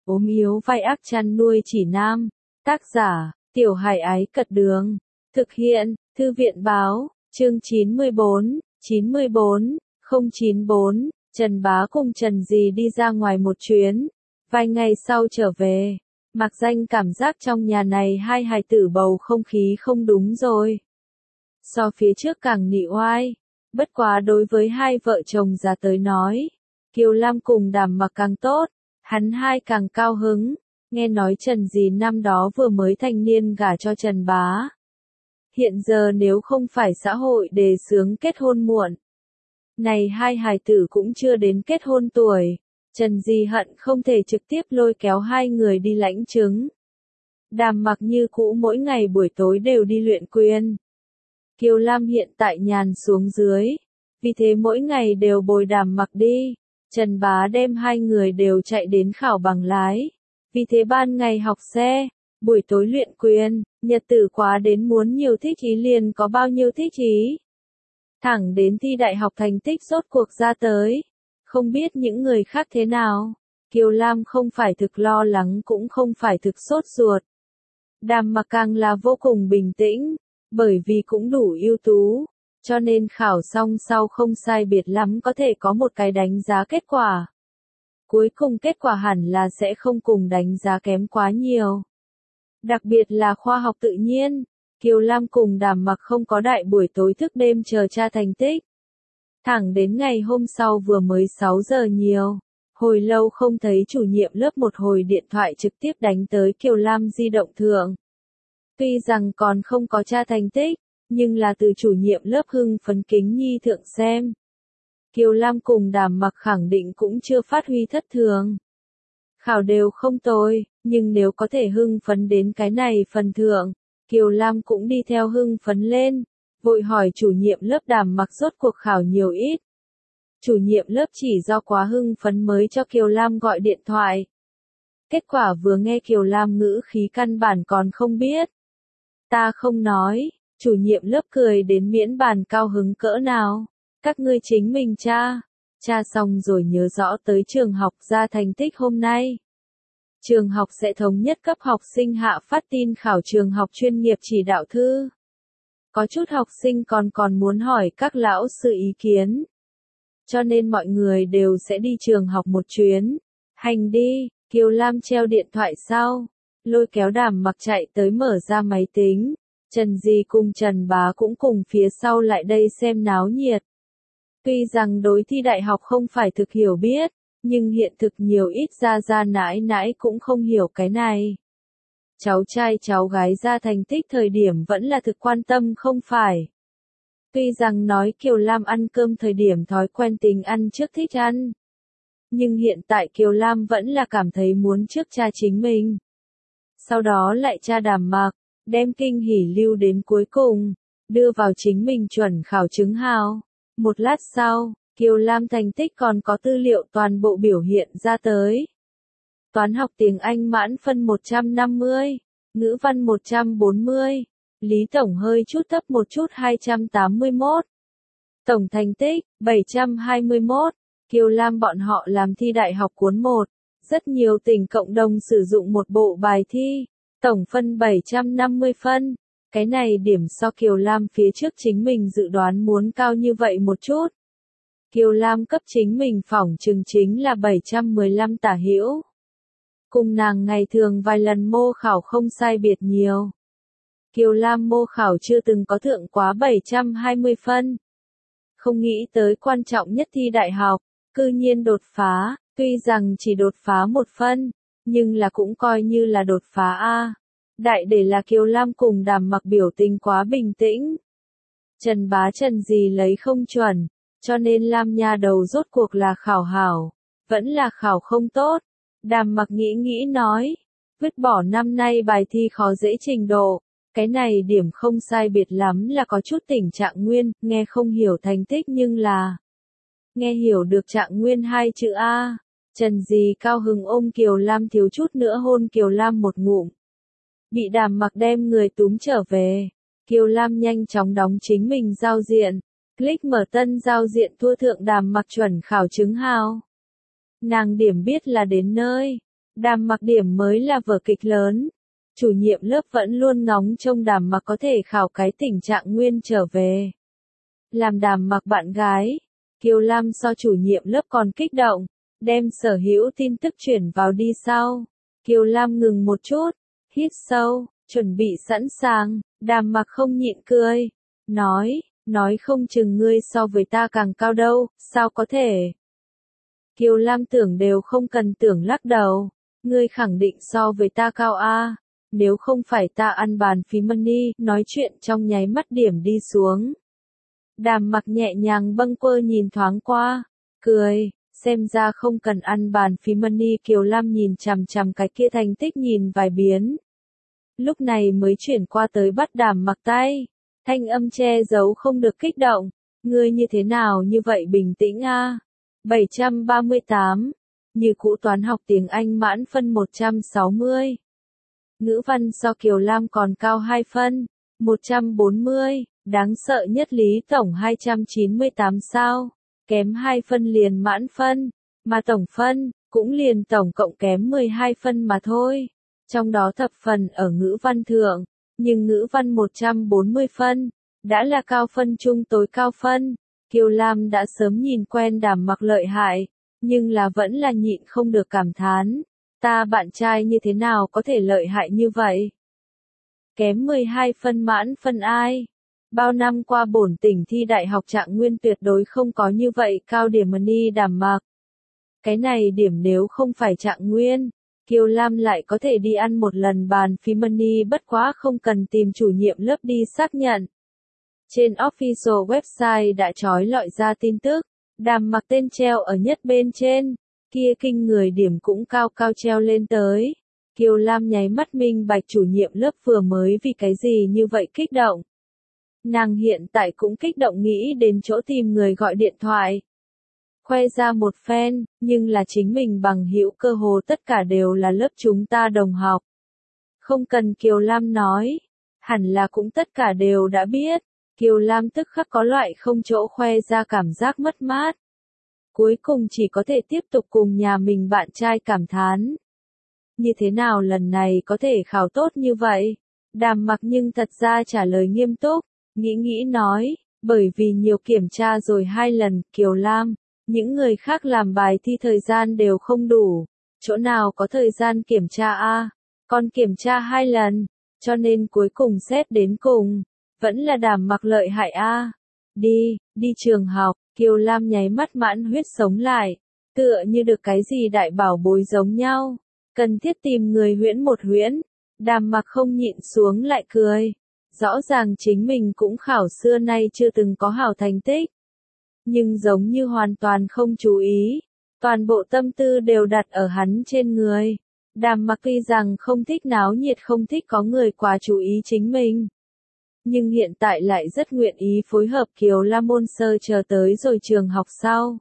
ốm yếu vai ác chăn nuôi chỉ nam. Tác giả, Tiểu Hải Ái Cật Đường. Thực hiện, Thư viện Báo, chương 94, 094, Trần Bá cùng Trần Dì đi ra ngoài một chuyến. Vài ngày sau trở về, Mạc Danh cảm giác trong nhà này hai hài tử bầu không khí không đúng rồi. So phía trước càng nị oai, bất quá đối với hai vợ chồng già tới nói, Kiều Lam cùng Đàm Mặc càng tốt, hắn hai càng cao hứng. Nghe nói Trần Dì năm đó vừa mới thành niên gả cho Trần Bá. Hiện giờ nếu không phải xã hội đề xướng kết hôn muộn, này hai hài tử cũng chưa đến kết hôn tuổi, Trần Dì hận không thể trực tiếp lôi kéo hai người đi lãnh chứng. Đàm Mặc như cũ mỗi ngày buổi tối đều đi luyện quyền. Kiều Lam hiện tại nhàn xuống dưới, vì thế mỗi ngày đều bồi Đàm Mặc đi. Trần Bá đem hai người đều chạy đến khảo bằng lái, vì thế ban ngày học xe, buổi tối luyện quyền, nhật tử quá đến muốn nhiều thích ý liền có bao nhiêu thích ý. Thẳng đến thi đại học thành tích rốt cuộc ra tới, không biết những người khác thế nào, Kiều Lam không phải thực lo lắng cũng không phải thực sốt ruột. Đàm Mặc càng là vô cùng bình tĩnh, bởi vì cũng đủ ưu tú, cho nên khảo xong sau không sai biệt lắm có thể có một cái đánh giá kết quả. Cuối cùng kết quả hẳn là sẽ không cùng đánh giá kém quá nhiều. Đặc biệt là khoa học tự nhiên, Kiều Lam cùng Đàm Mặc không có đại buổi tối thức đêm chờ tra thành tích. Thẳng đến ngày hôm sau vừa mới 6 giờ nhiều, hồi lâu không thấy chủ nhiệm lớp một hồi điện thoại trực tiếp đánh tới Kiều Lam di động thượng. Tuy rằng còn không có tra thành tích, nhưng là từ chủ nhiệm lớp hưng phấn kính nhi thượng xem. Kiều Lam cùng Đàm Mặc khẳng định cũng chưa phát huy thất thường. Khảo đều không tồi, nhưng nếu có thể hưng phấn đến cái này phần thượng, Kiều Lam cũng đi theo hưng phấn lên, vội hỏi chủ nhiệm lớp Đàm Mặc rốt cuộc khảo nhiều ít. Chủ nhiệm lớp chỉ do quá hưng phấn mới cho Kiều Lam gọi điện thoại. Kết quả vừa nghe Kiều Lam ngữ khí căn bản còn không biết. Ta không nói, chủ nhiệm lớp cười đến miễn bàn cao hứng cỡ nào. Các ngươi chính mình tra. Tra xong rồi nhớ rõ tới trường học ra thành tích hôm nay. Trường học sẽ thống nhất cấp học sinh hạ phát tin khảo trường học chuyên nghiệp chỉ đạo thư. Có chút học sinh còn muốn hỏi các lão sư ý kiến. Cho nên mọi người đều sẽ đi trường học một chuyến. Hành đi, Kiều Lam treo điện thoại sau, lôi kéo Đàm Mặc chạy tới mở ra máy tính. Trần Dì cùng Trần Bá cũng cùng phía sau lại đây xem náo nhiệt. Tuy rằng đối thi đại học không phải thực hiểu biết, nhưng hiện thực nhiều ít ra nãi nãi cũng không hiểu cái này. Cháu trai cháu gái ra thành tích thời điểm vẫn là thực quan tâm không phải. Tuy rằng nói Kiều Lam ăn cơm thời điểm thói quen tính ăn trước thích ăn. Nhưng hiện tại Kiều Lam vẫn là cảm thấy muốn trước cha chính mình. Sau đó lại cha Đàm Mặc, đem kinh hỉ lưu đến cuối cùng, đưa vào chính mình chuẩn khảo chứng hào. Một lát sau, Kiều Lam thành tích còn có tư liệu toàn bộ biểu hiện ra tới. Toán học tiếng Anh mãn phân 150, ngữ văn 140, lý tổng hơi chút thấp một chút 281. Tổng thành tích, 721, Kiều Lam bọn họ làm thi đại học cuốn 1, rất nhiều tỉnh cộng đồng sử dụng một bộ bài thi, tổng phân 750 phân. Cái này điểm so Kiều Lam phía trước chính mình dự đoán muốn cao như vậy một chút. Kiều Lam cấp chính mình phỏng chừng chính là 715 tả hữu. Cùng nàng ngày thường vài lần mô khảo không sai biệt nhiều. Kiều Lam mô khảo chưa từng có thượng quá 720 phân. Không nghĩ tới quan trọng nhất thi đại học, cư nhiên đột phá, tuy rằng chỉ đột phá 1 phân, nhưng là cũng coi như là đột phá A. Đại để là Kiều Lam cùng Đàm Mặc biểu tình quá bình tĩnh. Trần Bá Trần Dì lấy không chuẩn, cho nên Lam nha đầu rốt cuộc là khảo hảo, vẫn là khảo không tốt. Đàm Mặc nghĩ nói, vứt bỏ năm nay bài thi khó dễ trình độ, cái này điểm không sai biệt lắm là có chút tình trạng nguyên, nghe không hiểu thành tích nhưng là nghe hiểu được trạng nguyên hai chữ A. Trần Dì cao hứng ôm Kiều Lam thiếu chút nữa hôn Kiều Lam một ngụm. Bị Đàm Mặc đem người túm trở về, Kiều Lam nhanh chóng đóng chính mình giao diện, click mở tân giao diện thua thượng Đàm Mặc chuẩn khảo chứng hào. Nàng điểm biết là đến nơi, Đàm Mặc điểm mới là vở kịch lớn. Chủ nhiệm lớp vẫn luôn ngóng trông Đàm Mặc có thể khảo cái tình trạng nguyên trở về. Làm Đàm Mặc bạn gái, Kiều Lam so chủ nhiệm lớp còn kích động, đem sở hữu tin tức chuyển vào đi sau. Kiều Lam ngừng một chút, hít sâu, chuẩn bị sẵn sàng, Đàm Mặc không nhịn cười, nói không chừng ngươi so với ta càng cao đâu, sao có thể. Kiều Lam tưởng đều không cần tưởng lắc đầu, ngươi khẳng định so với ta cao a. Nếu không phải ta ăn bàn phí money, nói chuyện trong nháy mắt điểm đi xuống. Đàm Mặc nhẹ nhàng bâng quơ nhìn thoáng qua, cười, xem ra không cần ăn bàn phí money. Kiều Lam nhìn chằm chằm cái kia thành tích nhìn vài biến. Lúc này mới chuyển qua tới bắt Đàm Mặc tay, thanh âm che giấu không được kích động, ngươi như thế nào như vậy bình tĩnh a. 738, như cũ toán học tiếng Anh mãn phân 160. Ngữ văn so Kiều Lam còn cao 2 phân, 140, đáng sợ nhất lý tổng 298 sao, kém 2 phân liền mãn phân, mà tổng phân, cũng liền tổng cộng kém 12 phân mà thôi, trong đó thập phần ở ngữ văn thượng, nhưng ngữ văn 140 phân, đã là cao phân trung tối cao phân, Kiều Lam đã sớm nhìn quen Đàm Mặc lợi hại, nhưng là vẫn là nhịn không được cảm thán. Ta bạn trai như thế nào có thể lợi hại như vậy? Kém 12 phân mãn phân ai? Bao năm qua bổn tỉnh thi đại học trạng nguyên tuyệt đối không có như vậy cao điểm money Đàm Mặc. Cái này điểm nếu không phải trạng nguyên, Kiều Lam lại có thể đi ăn một lần bàn phí money, bất quá không cần tìm chủ nhiệm lớp đi xác nhận. Trên official website đã trói lọi ra tin tức, Đàm Mặc tên treo ở nhất bên trên. Kia kinh người điểm cũng cao cao treo lên tới. Kiều Lam nháy mắt minh bạch chủ nhiệm lớp vừa mới vì cái gì như vậy kích động. Nàng hiện tại cũng kích động nghĩ đến chỗ tìm người gọi điện thoại. Khoe ra một phen, nhưng là chính mình bằng hữu cơ hồ tất cả đều là lớp chúng ta đồng học. Không cần Kiều Lam nói, hẳn là cũng tất cả đều đã biết. Kiều Lam tức khắc có loại không chỗ khoe ra cảm giác mất mát. Cuối cùng chỉ có thể tiếp tục cùng nhà mình bạn trai cảm thán. Như thế nào lần này có thể khảo tốt như vậy? Đàm Mặc nhưng thật ra trả lời nghiêm túc, nghĩ nói, bởi vì nhiều kiểm tra rồi 2 lần, Kiều Lam, những người khác làm bài thi thời gian đều không đủ, chỗ nào có thời gian kiểm tra a? Còn kiểm tra 2 lần, cho nên cuối cùng xét đến cùng, vẫn là Đàm Mặc lợi hại a. Đi trường học, Kiều Lam nháy mắt mãn huyết sống lại, tựa như được cái gì đại bảo bối giống nhau, cần thiết tìm người huyễn một huyễn. Đàm Mặc không nhịn xuống lại cười, rõ ràng chính mình cũng khảo xưa nay chưa từng có hảo thành tích, nhưng giống như hoàn toàn không chú ý, toàn bộ tâm tư đều đặt ở hắn trên người. Đàm Mặc tuy rằng không thích náo nhiệt, không thích có người quá chú ý chính mình, nhưng hiện tại lại rất nguyện ý phối hợp Kiều Lam môn sơ chờ tới rồi trường học sau.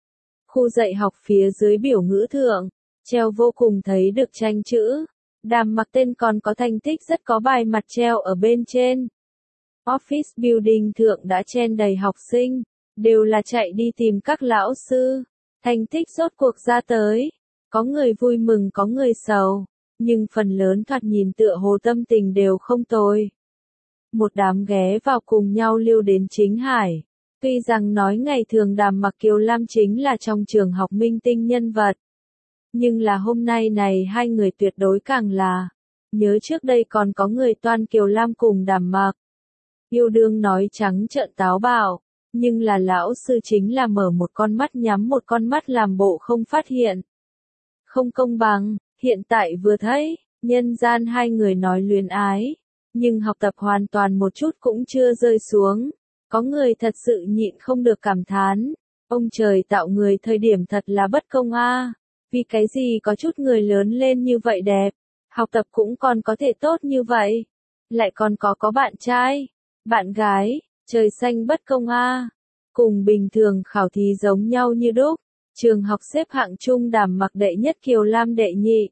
Khu dạy học phía dưới biểu ngữ thượng, treo vô cùng thấy được tranh chữ. Đàm Mặc tên còn có thành tích rất có bài mặt treo ở bên trên. Office building thượng đã chen đầy học sinh, đều là chạy đi tìm các lão sư. Thành tích rốt cuộc ra tới, có người vui mừng có người sầu, nhưng phần lớn thoạt nhìn tựa hồ tâm tình đều không tồi. Một đám ghé vào cùng nhau lưu đến Chính Hải. Tuy rằng nói ngày thường Đàm Mặc Kiều Lam chính là trong trường học minh tinh nhân vật, nhưng là hôm nay này hai người tuyệt đối càng là. Nhớ trước đây còn có người toan Kiều Lam cùng Đàm Mặc. Yêu đương nói trắng trợn táo bạo, nhưng là lão sư chính là mở một con mắt nhắm một con mắt làm bộ không phát hiện. Không công bằng, hiện tại vừa thấy, nhân gian hai người nói luyến ái, nhưng học tập hoàn toàn một chút cũng chưa rơi xuống. Có người thật sự nhịn không được cảm thán, ông trời tạo người thời điểm thật là bất công a. Vì cái gì có chút người lớn lên như vậy đẹp, học tập cũng còn có thể tốt như vậy, lại còn có bạn trai, bạn gái, trời xanh bất công a. Cùng bình thường khảo thí giống nhau như đúc, trường học xếp hạng chung Đàm Mặc đệ nhất Kiều Lam đệ nhị.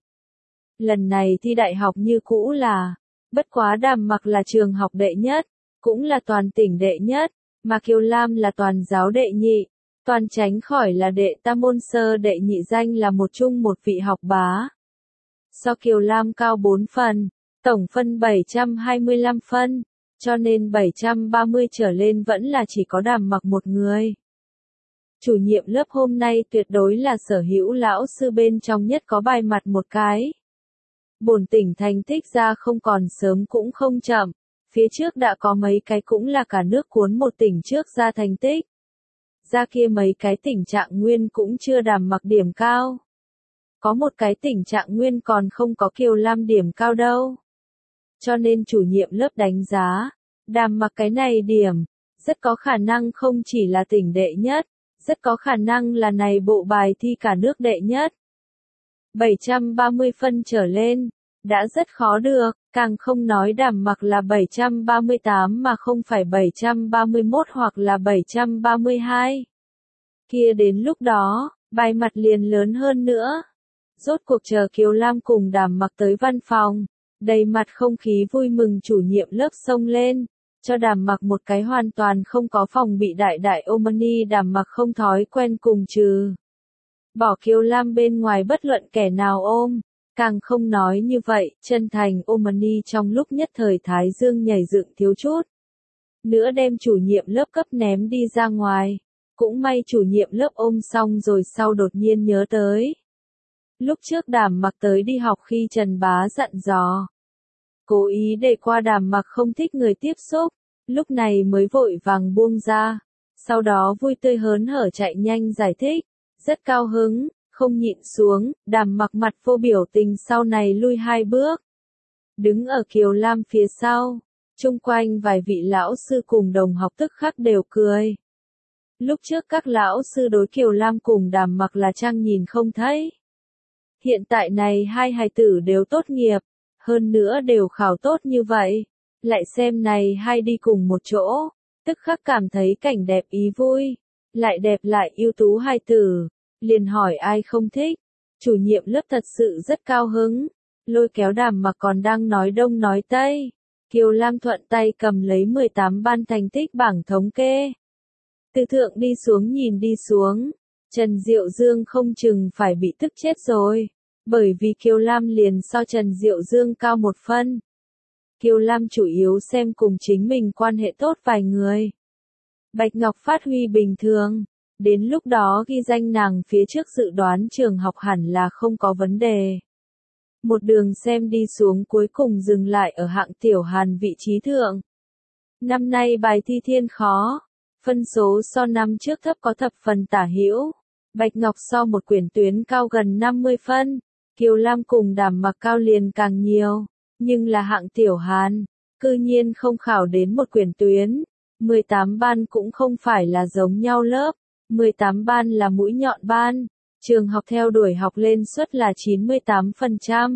Lần này thi đại học như cũ là, bất quá Đàm Mặc là trường học đệ nhất, cũng là toàn tỉnh đệ nhất, mà Kiều Lam là toàn giáo đệ nhị. Toàn tránh khỏi là đệ tam môn sơ đệ nhị, danh là một chung một vị học bá. so Kiều Lam cao 4 phần, tổng phân 725 phân, cho nên 730 trở lên vẫn là chỉ có Đàm Mặc một người. Chủ nhiệm lớp hôm nay tuyệt đối là sở hữu lão sư bên trong nhất có bài mặt một cái. Bổn tỉnh thành tích ra không còn sớm cũng không chậm, phía trước đã có mấy cái cũng là cả nước cuốn một tỉnh trước ra thành tích. Ra kia mấy cái tỉnh trạng nguyên cũng chưa Đàm Mặc điểm cao. Có một cái tỉnh trạng nguyên còn không có Kiều Lam điểm cao đâu. Cho nên chủ nhiệm lớp đánh giá, Đàm Mặc cái này điểm, rất có khả năng không chỉ là tỉnh đệ nhất, rất có khả năng là này bộ bài thi cả nước đệ nhất. 730 phân trở lên, đã rất khó được, càng không nói Đàm Mặc là 738 mà không phải 731 hoặc là 732. Kia đến lúc đó, bài mặt liền lớn hơn nữa. Rốt cuộc chờ Kiều Lam cùng Đàm Mặc tới văn phòng, đầy mặt không khí vui mừng chủ nhiệm lớp xông lên, cho Đàm Mặc một cái hoàn toàn không có phòng bị đại đại ôm ni. Đàm Mặc không thói quen cùng trừ bỏ Kiều Lam bên ngoài bất luận kẻ nào ôm, càng không nói như vậy, chân thành ôm ni trong lúc nhất thời thái dương nhảy dựng thiếu chút. Nữa đem chủ nhiệm lớp cấp ném đi ra ngoài, cũng may chủ nhiệm lớp ôm xong rồi sau đột nhiên nhớ tới. Lúc trước Đàm Mặc tới đi học khi Trần Bá dặn dò. Cố ý để qua Đàm Mặc không thích người tiếp xúc, lúc này mới vội vàng buông ra. Sau đó vui tươi hớn hở chạy nhanh giải thích, rất cao hứng, không nhịn xuống, Đàm Mặc mặt vô biểu tình sau này lui 2 bước. Đứng ở Kiều Lam phía sau, chung quanh vài vị lão sư cùng đồng học tức khắc đều cười. Lúc trước các lão sư đối Kiều Lam cùng Đàm Mặc là trang nhìn không thấy. Hiện tại này hai hài tử đều tốt nghiệp, hơn nữa đều khảo tốt như vậy, lại xem này hai đi cùng một chỗ, tức khắc cảm thấy cảnh đẹp ý vui, lại đẹp lại ưu tú hài tử, liền hỏi ai không thích. Chủ nhiệm lớp thật sự rất cao hứng, lôi kéo Đàm Mặc còn đang nói đông nói tây. Kiều Lam thuận tay cầm lấy 18 ban thành tích bảng thống kê. Từ thượng đi xuống nhìn đi xuống, Trần Diệu Dương không chừng phải bị tức chết rồi, bởi vì Kiều Lam liền so Trần Diệu Dương cao 1 phân. Kiều Lam chủ yếu xem cùng chính mình quan hệ tốt vài người. Bạch Ngọc phát huy bình thường, đến lúc đó ghi danh nàng phía trước dự đoán trường học hẳn là không có vấn đề. Một đường xem đi xuống cuối cùng dừng lại ở hạng Tiểu Hàn vị trí thượng. Năm nay bài thi thiên khó, phân số so năm trước thấp có thập phần tả hữu. Bạch Ngọc so một quyển tuyến cao gần 50 phân, Kiều Lam cùng Đàm Mặc cao liền càng nhiều, nhưng là hạng Tiểu Hàn, cư nhiên không khảo đến một quyển tuyến. 18 ban cũng không phải là giống nhau lớp, 18 ban là mũi nhọn ban, trường học theo đuổi học lên suất là 98%.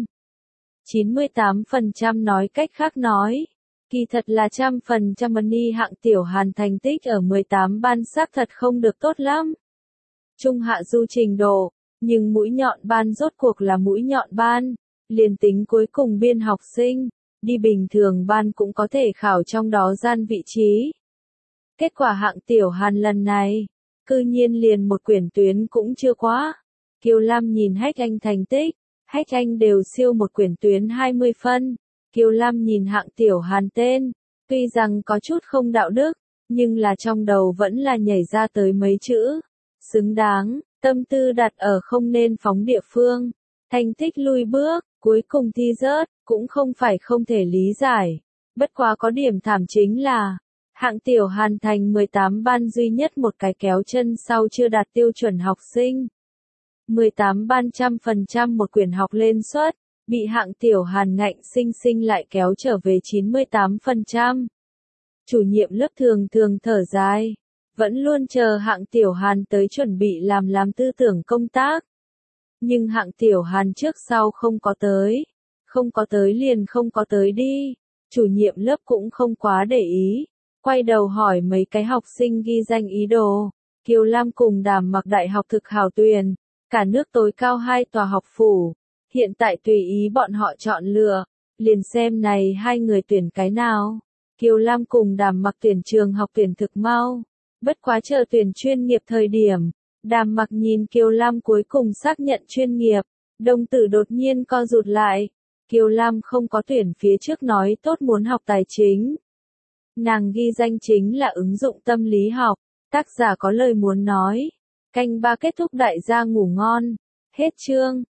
98% nói cách khác nói, kỳ thật là 100% ni. Hạng Tiểu Hàn thành tích ở 18 ban xác thật không được tốt lắm. Trung hạ du trình độ, nhưng mũi nhọn ban rốt cuộc là mũi nhọn ban, liền tính cuối cùng biên học sinh, đi bình thường ban cũng có thể khảo trong đó gian vị trí. Kết quả hạng Tiểu Hàn lần này, cư nhiên liền một quyển tuyến cũng chưa quá. Kiều Lam nhìn Hách Anh thành tích, Hách Anh đều siêu một quyển tuyến 20 phân. Kiều Lam nhìn hạng Tiểu Hàn tên, tuy rằng có chút không đạo đức, nhưng là trong đầu vẫn là nhảy ra tới mấy chữ. Xứng đáng, tâm tư đặt ở không nên phóng địa phương. Thành tích lui bước, cuối cùng thi rớt, cũng không phải không thể lý giải. Bất quá có điểm thảm chính là, hạng Tiểu Hàn thành 18 ban duy nhất một cái kéo chân sau chưa đạt tiêu chuẩn học sinh. 18 ban 100% một quyển học lên suất, bị hạng Tiểu Hàn ngạnh sinh sinh lại kéo trở về 98%. Chủ nhiệm lớp thường thường thở dài, vẫn luôn chờ hạng Tiểu Hàn tới chuẩn bị làm tư tưởng công tác. Nhưng hạng Tiểu Hàn trước sau không có tới liền không có tới đi. Chủ nhiệm lớp cũng không quá để ý, quay đầu hỏi mấy cái học sinh ghi danh ý đồ. Kiều Lam cùng Đàm Mặc đại học thực hào tuyển, cả nước tối cao 2 tòa học phủ, hiện tại tùy ý bọn họ chọn lựa, liền xem này hai người tuyển cái nào. Kiều Lam cùng Đàm Mặc tuyển trường học tuyển thực mau, bất quá chờ tuyển chuyên nghiệp thời điểm, Đàm Mặc nhìn Kiều Lam cuối cùng xác nhận chuyên nghiệp, Đồng tử đột nhiên co rụt lại. Kiều Lam không có tuyển phía trước nói tốt muốn học tài chính. Nàng ghi danh chính là ứng dụng tâm lý học. Tác giả có lời muốn nói. Canh ba kết thúc đại gia ngủ ngon. Hết chương.